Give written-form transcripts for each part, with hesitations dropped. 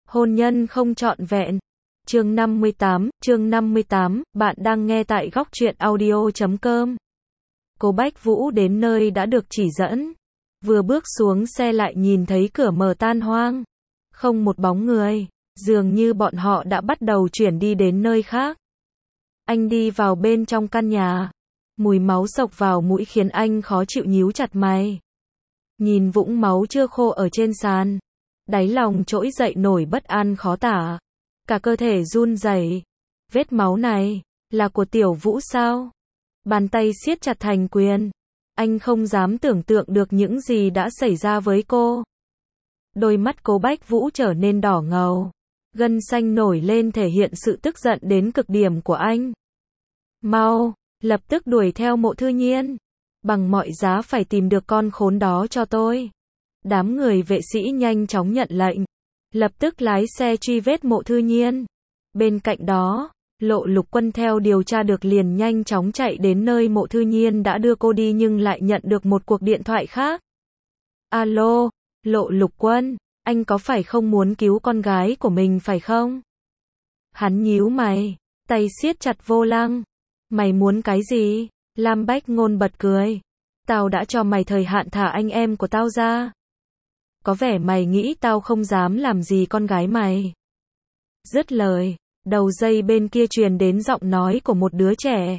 Hôn nhân không trọn vẹn. Chương 58, bạn đang nghe tại góc truyện audio.com. Cô Bách Vũ đến nơi đã được chỉ dẫn. Vừa bước xuống xe lại nhìn thấy cửa mở tan hoang. Không một bóng người, dường như bọn họ đã bắt đầu chuyển đi đến nơi khác. Anh đi vào bên trong căn nhà. Mùi máu xộc vào mũi khiến anh khó chịu nhíu chặt mày. Nhìn vũng máu chưa khô ở trên sàn. Đáy lòng trỗi dậy nổi bất an khó tả. Cả cơ thể run rẩy. Vết máu này, là của Tiểu Vũ sao? Bàn tay siết chặt thành quyền. Anh không dám tưởng tượng được những gì đã xảy ra với cô. Đôi mắt Cố Bách Vũ trở nên đỏ ngầu. Gân xanh nổi lên thể hiện sự tức giận đến cực điểm của anh. Mau, lập tức đuổi theo Mộ Thư Nhiên. Bằng mọi giá phải tìm được con khốn đó cho tôi. Đám người vệ sĩ nhanh chóng nhận lệnh. Lập tức lái xe truy vết Mộ Thư Nhiên. Bên cạnh đó, Lộ Lục Quân theo điều tra được liền nhanh chóng chạy đến nơi Mộ Thư Nhiên đã đưa cô đi nhưng lại nhận được một cuộc điện thoại khác. Alo, Lộ Lục Quân, anh có phải không muốn cứu con gái của mình phải không? Hắn nhíu mày, tay siết chặt vô lăng. Mày muốn cái gì? Lam Bách Ngôn bật cười. Tao đã cho mày thời hạn thả anh em của tao ra. Có vẻ mày nghĩ tao không dám làm gì con gái mày. Dứt lời, đầu dây bên kia truyền đến giọng nói của một đứa trẻ.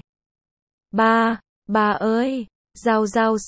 Ba ơi, Giao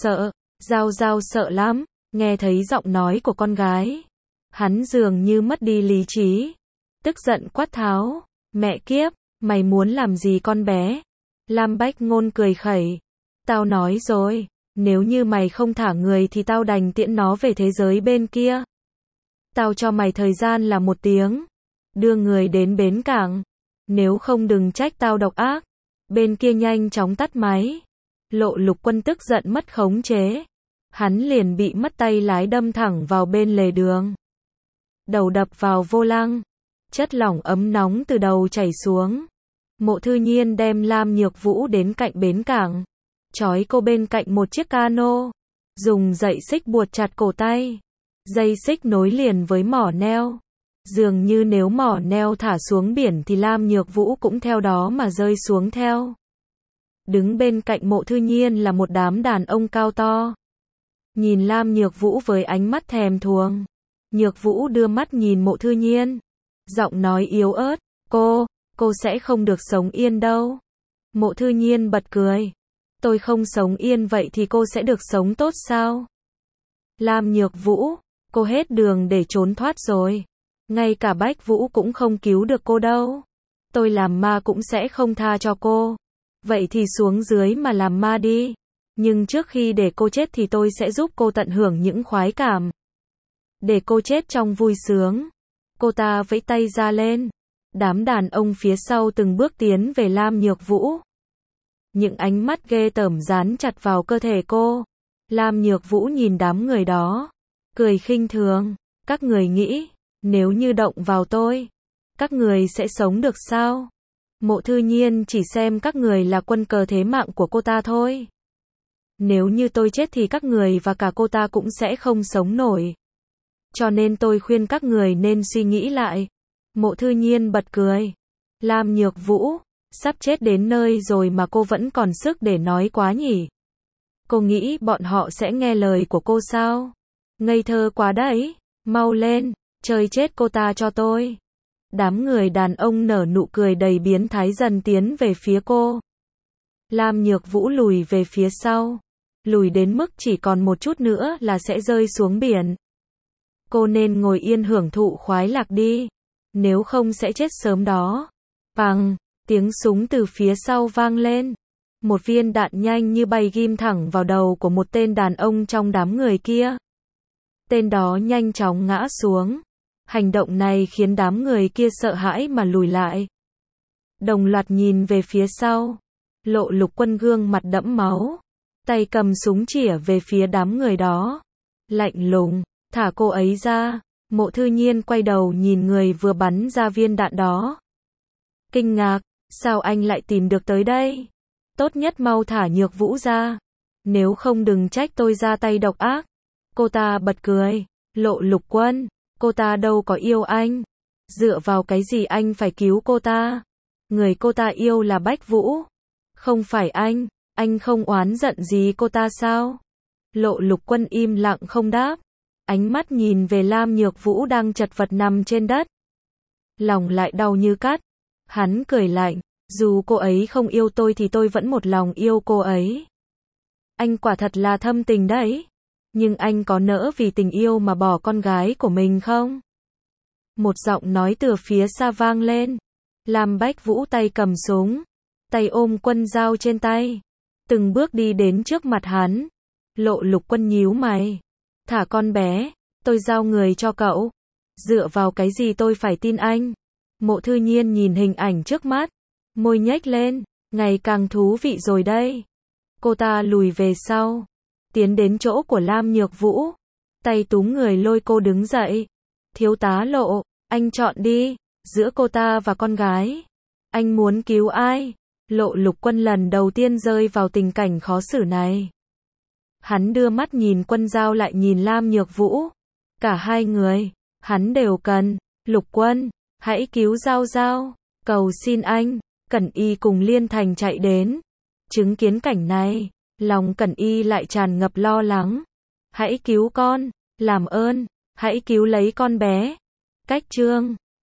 Giao sợ lắm. Nghe thấy giọng nói của con gái, hắn dường như mất đi lý trí. Tức giận quát tháo, mẹ kiếp, mày muốn làm gì con bé? Lam Bách Ngôn cười khẩy. Tao nói rồi, nếu như mày không thả người thì tao đành tiễn nó về thế giới bên kia. Tao cho mày thời gian là 1 tiếng. Đưa người đến bến cảng. Nếu không đừng trách tao độc ác. Bên kia nhanh chóng tắt máy. Lộ Lục Quân tức giận mất khống chế. Hắn liền bị mất tay lái đâm thẳng vào bên lề đường. Đầu đập vào vô lăng. Chất lỏng ấm nóng từ đầu chảy xuống. Mộ Thư Nhiên đem Lam Nhược Vũ đến cạnh bến cảng. Trói cô bên cạnh một chiếc cano. Dùng dây xích buộc chặt cổ tay. Dây xích nối liền với mỏ neo. Dường như nếu mỏ neo thả xuống biển thì Lam Nhược Vũ cũng theo đó mà rơi xuống theo. Đứng bên cạnh Mộ Thư Nhiên là một đám đàn ông cao to. Nhìn Lam Nhược Vũ với ánh mắt thèm thuồng. Nhược Vũ đưa mắt nhìn Mộ Thư Nhiên. Giọng nói yếu ớt, cô sẽ không được sống yên đâu. Mộ Thư Nhiên bật cười. Tôi không sống yên vậy thì cô sẽ được sống tốt sao? Lam Nhược Vũ, cô hết đường để trốn thoát rồi. Ngay cả Bách Vũ cũng không cứu được cô đâu. Tôi làm ma cũng sẽ không tha cho cô. Vậy thì xuống dưới mà làm ma đi. Nhưng trước khi để cô chết thì tôi sẽ giúp cô tận hưởng những khoái cảm. Để cô chết trong vui sướng. Cô ta vẫy tay ra lên. Đám đàn ông phía sau từng bước tiến về Lam Nhược Vũ. Những ánh mắt ghê tởm dán chặt vào cơ thể cô. Lam Nhược Vũ nhìn đám người đó. Cười khinh thường. Các người nghĩ, nếu như động vào tôi, các người sẽ sống được sao? Mộ Thư Nhiên chỉ xem các người là quân cờ thế mạng của cô ta thôi. Nếu như tôi chết thì các người và cả cô ta cũng sẽ không sống nổi. Cho nên tôi khuyên các người nên suy nghĩ lại. Mộ Thư Nhiên bật cười. Lam Nhược Vũ, sắp chết đến nơi rồi mà cô vẫn còn sức để nói quá nhỉ? Cô nghĩ bọn họ sẽ nghe lời của cô sao? Ngây thơ quá đấy. Mau lên, chơi chết cô ta cho tôi. Đám người đàn ông nở nụ cười đầy biến thái dần tiến về phía cô. Lam Nhược Vũ lùi về phía sau. Lùi đến mức chỉ còn một chút nữa là sẽ rơi xuống biển. Cô nên ngồi yên hưởng thụ khoái lạc đi. Nếu không sẽ chết sớm đó. Bằng, tiếng súng từ phía sau vang lên. Một viên đạn nhanh như bay ghim thẳng vào đầu của một tên đàn ông trong đám người kia. Tên đó nhanh chóng ngã xuống. Hành động này khiến đám người kia sợ hãi mà lùi lại. Đồng loạt nhìn về phía sau. Lộ Lục Quân gương mặt đẫm máu. Tay cầm súng chĩa về phía đám người đó. Lạnh lùng, thả cô ấy ra. Mộ Thư Nhiên quay đầu nhìn người vừa bắn ra viên đạn đó. Kinh ngạc, sao anh lại tìm được tới đây? Tốt nhất mau thả Nhược Vũ ra. Nếu không đừng trách tôi ra tay độc ác. Cô ta bật cười. Lộ Lục Quân, cô ta đâu có yêu anh. Dựa vào cái gì anh phải cứu cô ta? Người cô ta yêu là Bách Vũ. Không phải anh không oán giận gì cô ta sao? Lộ Lục Quân im lặng không đáp. Ánh mắt nhìn về Lam Nhược Vũ đang chật vật nằm trên đất. Lòng lại đau như cắt. Hắn cười lạnh, dù cô ấy không yêu tôi thì tôi vẫn một lòng yêu cô ấy. Anh quả thật là thâm tình đấy. Nhưng anh có nỡ vì tình yêu mà bỏ con gái của mình không? Một giọng nói từ phía xa vang lên. Lam Bách Vũ tay cầm súng, tay ôm Quân Dao trên tay, từng bước đi đến trước mặt hắn. Lộ Lục Quân nhíu mày. Thả con bé, tôi giao người cho cậu. Dựa vào cái gì tôi phải tin anh? Mộ Thư Nhiên nhìn hình ảnh trước mắt, môi nhếch lên, ngày càng thú vị rồi đây. Cô ta lùi về sau, tiến đến chỗ của Lam Nhược Vũ, tay túm người lôi cô đứng dậy. Thiếu tá Lộ, anh chọn đi, giữa cô ta và con gái. Anh muốn cứu ai? Lộ Lục Quân lần đầu tiên rơi vào tình cảnh khó xử này. Hắn đưa mắt nhìn Quân Dao lại nhìn Lam Nhược Vũ. Cả hai người, hắn đều cần. Lục Quân, hãy cứu Dao Dao. Cầu xin anh. Cẩn Y cùng Liên Thành chạy đến. Chứng kiến cảnh này, lòng Cẩn Y lại tràn ngập lo lắng. Hãy cứu con, làm ơn, hãy cứu lấy con bé. Cách chương